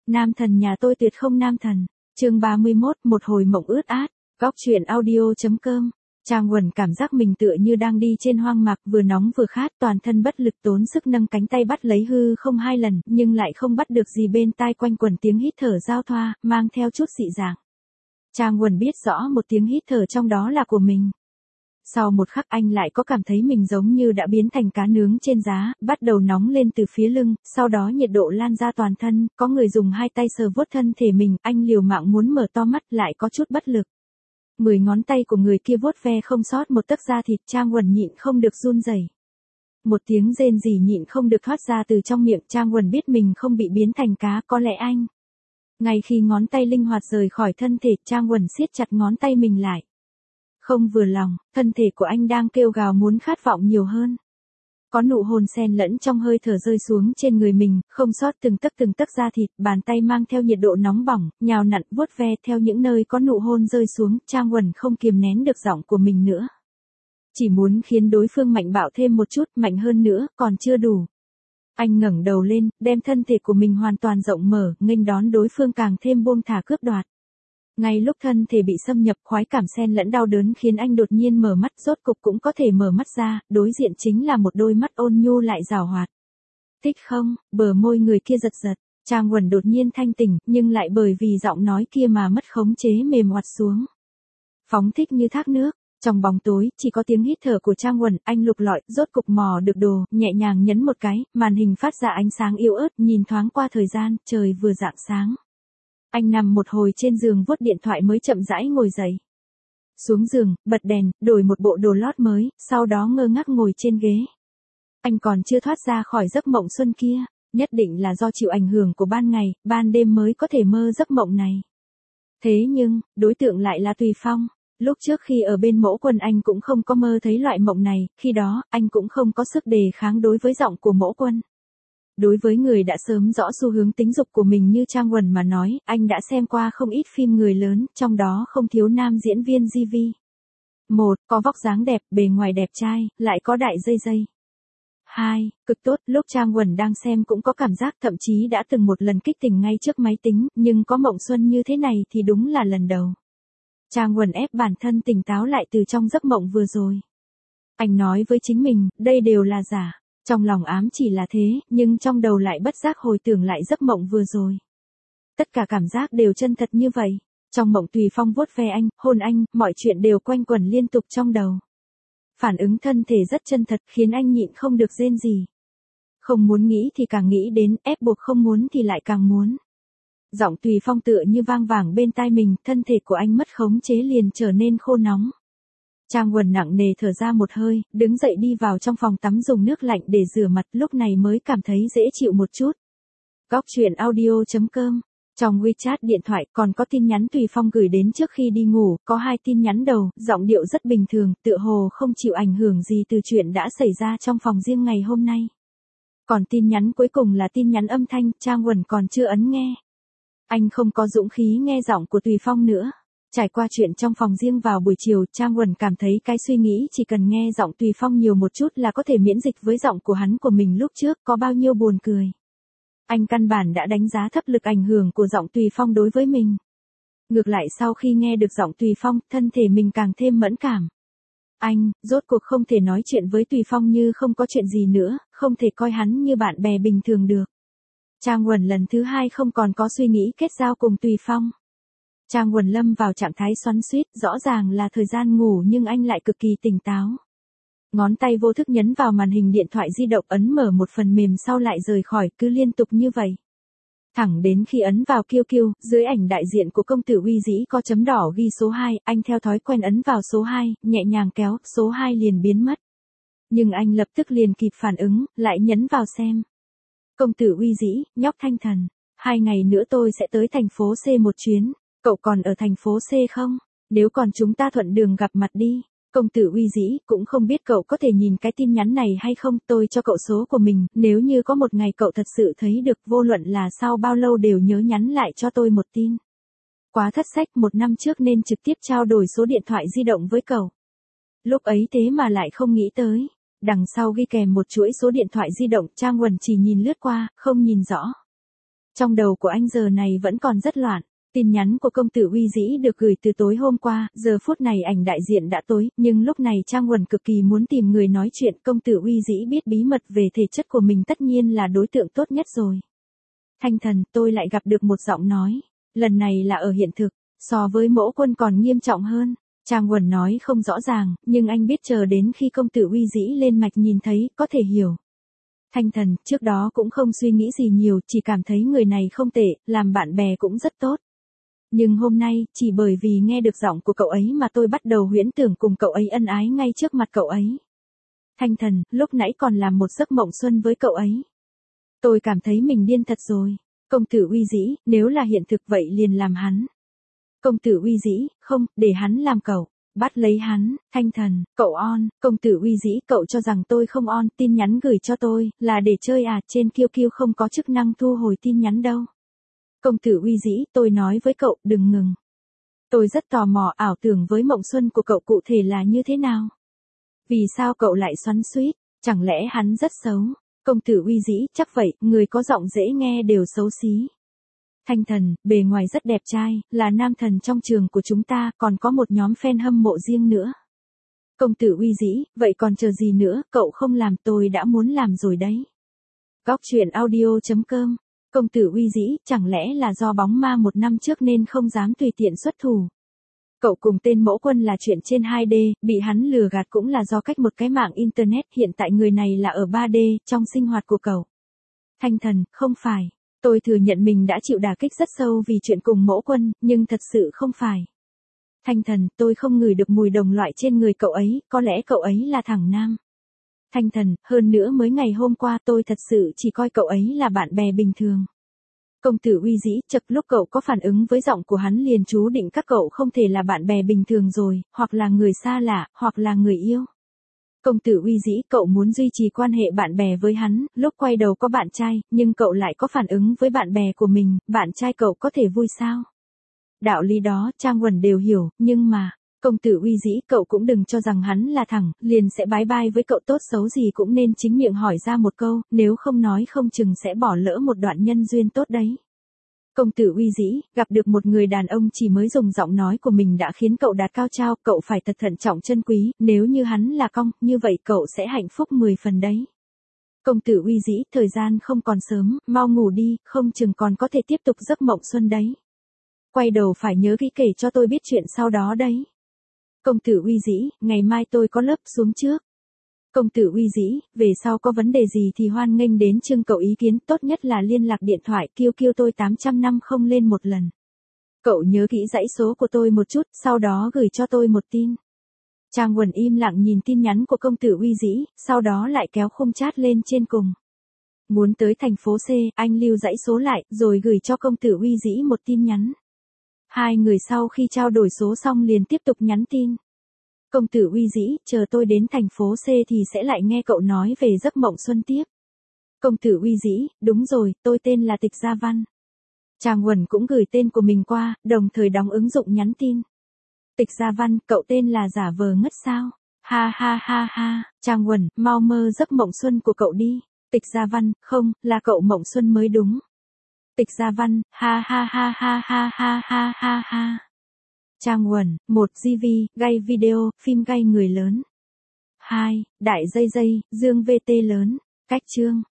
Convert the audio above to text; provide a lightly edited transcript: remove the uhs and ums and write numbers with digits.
Nam thần nhà tôi tuyệt không nam thần. Chương 31, một hồi mộng ướt át. Góc truyện audio.com. Trang Uẩn cảm giác mình tựa như đang đi trên hoang mạc, vừa nóng vừa khát, toàn thân bất lực, tốn sức nâng cánh tay bắt lấy hư không 2 lần, nhưng lại không bắt được gì, bên tai quanh quẩn tiếng hít thở giao thoa, mang theo chút dị dạng. Trang Uẩn biết rõ một tiếng hít thở trong đó là của mình. Sau một khắc anh lại có cảm thấy mình giống như đã biến thành cá nướng trên giá, bắt đầu nóng lên từ phía lưng, sau đó nhiệt độ lan ra toàn thân, có người dùng 2 tay sờ vuốt thân thể mình, anh liều mạng muốn mở to mắt lại có chút bất lực. 10 ngón tay của người kia vuốt ve không sót một tấc da thịt, Trang Uẩn nhịn không được run rẩy. Một tiếng rên rỉ nhịn không được thoát ra từ trong miệng, Trang Uẩn biết mình không bị biến thành cá, có lẽ anh. Ngay khi ngón tay linh hoạt rời khỏi thân thể, Trang Uẩn siết chặt ngón tay mình lại. Không vừa lòng, thân thể của anh đang kêu gào muốn khát vọng nhiều hơn. Có nụ hôn xen lẫn trong hơi thở rơi xuống trên người mình, không sót từng tấc da thịt, bàn tay mang theo nhiệt độ nóng bỏng, nhào nặn vuốt ve theo những nơi có nụ hôn rơi xuống, Trang Uẩn không kiềm nén được giọng của mình nữa. Chỉ muốn khiến đối phương mạnh bạo thêm một chút, mạnh hơn nữa, còn chưa đủ. Anh ngẩng đầu lên, đem thân thể của mình hoàn toàn rộng mở, nghênh đón đối phương càng thêm buông thả cướp đoạt. Ngay lúc thân thể bị xâm nhập, khoái cảm xen lẫn đau đớn khiến anh đột nhiên mở mắt, rốt cục cũng có thể mở mắt ra, đối diện chính là một đôi mắt ôn nhu lại giảo hoạt. Thích không? Bờ môi người kia giật giật, Trang Uẩn đột nhiên thanh tỉnh, nhưng lại bởi vì giọng nói kia mà mất khống chế mềm oặt xuống. Phóng thích như thác nước. Trong bóng tối, chỉ có tiếng hít thở của Trang Uẩn, anh lục lọi, rốt cục mò được đồ, nhẹ nhàng nhấn một cái, màn hình phát ra ánh sáng yếu ớt, nhìn thoáng qua thời gian, trời vừa rạng sáng. Anh nằm một hồi trên giường vuốt điện thoại mới chậm rãi ngồi dậy. Xuống giường, bật đèn, đổi một bộ đồ lót mới, sau đó ngơ ngác ngồi trên ghế. Anh còn chưa thoát ra khỏi giấc mộng xuân kia, nhất định là do chịu ảnh hưởng của ban ngày, ban đêm mới có thể mơ giấc mộng này. Thế nhưng, đối tượng lại là Tùy Phong. Lúc trước khi ở bên Mỗ Quân anh cũng không có mơ thấy loại mộng này, khi đó, anh cũng không có sức đề kháng đối với giọng của Mỗ Quân. Đối với người đã sớm rõ xu hướng tính dục của mình như Trang Uẩn mà nói, anh đã xem qua không ít phim người lớn, trong đó không thiếu nam diễn viên GV. 1. Có vóc dáng đẹp, bề ngoài đẹp trai, lại có đại dây dây. 2. Cực tốt, lúc Trang Uẩn đang xem cũng có cảm giác, thậm chí đã từng một lần kích tình ngay trước máy tính, nhưng có mộng xuân như thế này thì đúng là lần đầu. Trang Uẩn ép bản thân tỉnh táo lại từ trong giấc mộng vừa rồi. Anh nói với chính mình, đây đều là giả. Trong lòng ám chỉ là thế, nhưng trong đầu lại bất giác hồi tưởng lại giấc mộng vừa rồi. Tất cả cảm giác đều chân thật như vậy. Trong mộng Tùy Phong vuốt ve anh, hôn anh, mọi chuyện đều quanh quẩn liên tục trong đầu. Phản ứng thân thể rất chân thật khiến anh nhịn không được rên rỉ. Không muốn nghĩ thì càng nghĩ đến, ép buộc không muốn thì lại càng muốn. Giọng Tùy Phong tựa như vang vẳng bên tai mình, thân thể của anh mất khống chế liền trở nên khô nóng. Trang Uẩn nặng nề thở ra một hơi, đứng dậy đi vào trong phòng tắm dùng nước lạnh để rửa mặt, lúc này mới cảm thấy dễ chịu một chút. Góc truyện audio.com. Trong WeChat điện thoại còn có tin nhắn Tùy Phong gửi đến trước khi đi ngủ, có 2 tin nhắn đầu, giọng điệu rất bình thường, tựa hồ không chịu ảnh hưởng gì từ chuyện đã xảy ra trong phòng riêng ngày hôm nay. Còn tin nhắn cuối cùng là tin nhắn âm thanh, Trang Uẩn còn chưa ấn nghe. Anh không có dũng khí nghe giọng của Tùy Phong nữa. Trải qua chuyện trong phòng riêng vào buổi chiều, Trang Uẩn cảm thấy cái suy nghĩ chỉ cần nghe giọng Tùy Phong nhiều một chút là có thể miễn dịch với giọng của hắn của mình lúc trước, có bao nhiêu buồn cười. Anh căn bản đã đánh giá thấp lực ảnh hưởng của giọng Tùy Phong đối với mình. Ngược lại sau khi nghe được giọng Tùy Phong, thân thể mình càng thêm mẫn cảm. Anh, rốt cuộc không thể nói chuyện với Tùy Phong như không có chuyện gì nữa, không thể coi hắn như bạn bè bình thường được. Trang Uẩn lần thứ 2 không còn có suy nghĩ kết giao cùng Tùy Phong. Trang Uẩn lâm vào trạng thái xoắn xuýt, rõ ràng là thời gian ngủ nhưng anh lại cực kỳ tỉnh táo. Ngón tay vô thức nhấn vào màn hình điện thoại di động, ấn mở một phần mềm sau lại rời khỏi, cứ liên tục như vậy. Thẳng đến khi ấn vào QQ, dưới ảnh đại diện của công tử Uy Dĩ có chấm đỏ ghi số 2, anh theo thói quen ấn vào số 2, nhẹ nhàng kéo, số 2 liền biến mất. Nhưng anh lập tức liền kịp phản ứng, lại nhấn vào xem. Công tử Uy Dĩ, nhóc Thanh Thần, 2 ngày nữa tôi sẽ tới thành phố C một chuyến. Cậu còn ở thành phố C không? Nếu còn chúng ta thuận đường gặp mặt đi. Công tử Uy Dĩ, cũng không biết cậu có thể nhìn cái tin nhắn này hay không, tôi cho cậu số của mình, nếu như có một ngày cậu thật sự thấy được, vô luận là sau bao lâu đều nhớ nhắn lại cho tôi một tin. Quá thất sách, 1 năm trước nên trực tiếp trao đổi số điện thoại di động với cậu. Lúc ấy thế mà lại không nghĩ tới. Đằng sau ghi kèm một chuỗi số điện thoại di động, Trang Uẩn chỉ nhìn lướt qua, không nhìn rõ. Trong đầu của anh giờ này vẫn còn rất loạn. Tin nhắn của công tử Uy Dĩ được gửi từ tối hôm qua, giờ phút này ảnh đại diện đã tối, nhưng lúc này Trang Uẩn cực kỳ muốn tìm người nói chuyện. Công tử Uy Dĩ biết bí mật về thể chất của mình tất nhiên là đối tượng tốt nhất rồi. Thanh Thần, tôi lại gặp được một giọng nói. Lần này là ở hiện thực, so với Mỗ Quân còn nghiêm trọng hơn. Trang Uẩn nói không rõ ràng, nhưng anh biết chờ đến khi công tử Uy Dĩ lên mạch nhìn thấy, có thể hiểu. Thanh Thần, trước đó cũng không suy nghĩ gì nhiều, chỉ cảm thấy người này không tệ, làm bạn bè cũng rất tốt. Nhưng hôm nay, chỉ bởi vì nghe được giọng của cậu ấy mà tôi bắt đầu huyễn tưởng cùng cậu ấy ân ái ngay trước mặt cậu ấy. Thanh Thần, lúc nãy còn làm một giấc mộng xuân với cậu ấy. Tôi cảm thấy mình điên thật rồi. Công tử Uy Dĩ, nếu là hiện thực vậy liền làm hắn. Công tử Uy Dĩ, không, để hắn làm cậu. Bắt lấy hắn. Thanh Thần, cậu on. Công tử Uy Dĩ, cậu cho rằng tôi không on. Tin nhắn gửi cho tôi, là để chơi à, trên QQ không có chức năng thu hồi tin nhắn đâu. Công tử Uy Dĩ, tôi nói với cậu, đừng ngừng. Tôi rất tò mò ảo tưởng với mộng xuân của cậu cụ thể là như thế nào. Vì sao cậu lại xoắn xuýt, chẳng lẽ hắn rất xấu? Công tử Uy Dĩ, chắc vậy, người có giọng dễ nghe đều xấu xí. Thanh Thần, bề ngoài rất đẹp trai, là nam thần trong trường của chúng ta, còn có một nhóm fan hâm mộ riêng nữa. Công tử Uy Dĩ, vậy còn chờ gì nữa, cậu không làm tôi đã muốn làm rồi đấy. Góc truyện audio.com. Công tử Uy Dĩ, chẳng lẽ là do bóng ma một năm trước nên không dám tùy tiện xuất thủ. Cậu cùng tên Mỗ Quân là chuyện trên 2D, bị hắn lừa gạt cũng là do cách một cái mạng internet, hiện tại người này là ở 3D, trong sinh hoạt của cậu. Thanh Thần, không phải. Tôi thừa nhận mình đã chịu đả kích rất sâu vì chuyện cùng Mỗ Quân, nhưng thật sự không phải. Thanh Thần, tôi không ngửi được mùi đồng loại trên người cậu ấy, có lẽ cậu ấy là thằng nam. Thanh Thần, hơn nữa mới ngày hôm qua tôi thật sự chỉ coi cậu ấy là bạn bè bình thường. Công tử Uy Dĩ, chật lúc cậu có phản ứng với giọng của hắn liền chú định các cậu không thể là bạn bè bình thường rồi, hoặc là người xa lạ, hoặc là người yêu. Công tử Uy Dĩ, cậu muốn duy trì quan hệ bạn bè với hắn, lúc quay đầu có bạn trai, nhưng cậu lại có phản ứng với bạn bè của mình, bạn trai cậu có thể vui sao? Đạo lý đó, Trang Uẩn đều hiểu, nhưng mà, công tử Uy Dĩ, cậu cũng đừng cho rằng hắn là thẳng, liền sẽ bái bai với cậu, tốt xấu gì cũng nên chính miệng hỏi ra một câu, nếu không nói không chừng sẽ bỏ lỡ một đoạn nhân duyên tốt đấy. Công tử Uy Dĩ, gặp được một người đàn ông chỉ mới dùng giọng nói của mình đã khiến cậu đạt cao trao, cậu phải thật thận trọng trân quý, nếu như hắn là cong, như vậy cậu sẽ hạnh phúc 10 phần đấy. Công tử Uy Dĩ, thời gian không còn sớm, mau ngủ đi, không chừng còn có thể tiếp tục giấc mộng xuân đấy. Quay đầu phải nhớ kỹ kể cho tôi biết chuyện sau đó đấy. Công tử Uy Dĩ, ngày mai tôi có lớp, xuống trước. Công tử Uy Dĩ, về sau có vấn đề gì thì hoan nghênh đến trưng cầu ý kiến, tốt nhất là liên lạc điện thoại, kêu tôi 800 năm không lên một lần. Cậu nhớ kỹ dãy số của tôi một chút, sau đó gửi cho tôi một tin. Trang Uẩn im lặng nhìn tin nhắn của công tử Uy Dĩ, sau đó lại kéo khung chat lên trên cùng. Muốn tới thành phố C, anh lưu dãy số lại, rồi gửi cho công tử Uy Dĩ một tin nhắn. Hai người sau khi trao đổi số xong liền tiếp tục nhắn tin. Công tử Uy Dĩ, chờ tôi đến thành phố C thì sẽ lại nghe cậu nói về giấc mộng xuân tiếp. Công tử Uy Dĩ, đúng rồi, tôi tên là Tịch Gia Văn. Trang Uẩn cũng gửi tên của mình qua, đồng thời đóng ứng dụng nhắn tin. Tịch Gia Văn, cậu tên là giả vờ ngất sao? Ha ha ha ha, Trang Uẩn, mau mơ giấc mộng xuân của cậu đi. Tịch Gia Văn, không, là cậu mộng xuân mới đúng. Tịch Gia Văn, ha ha ha ha ha ha ha ha ha. Trang Uẩn, 1 GV, gay video, phim gay người lớn. 2. Đại dây dây, Dương VT lớn. Cách chương.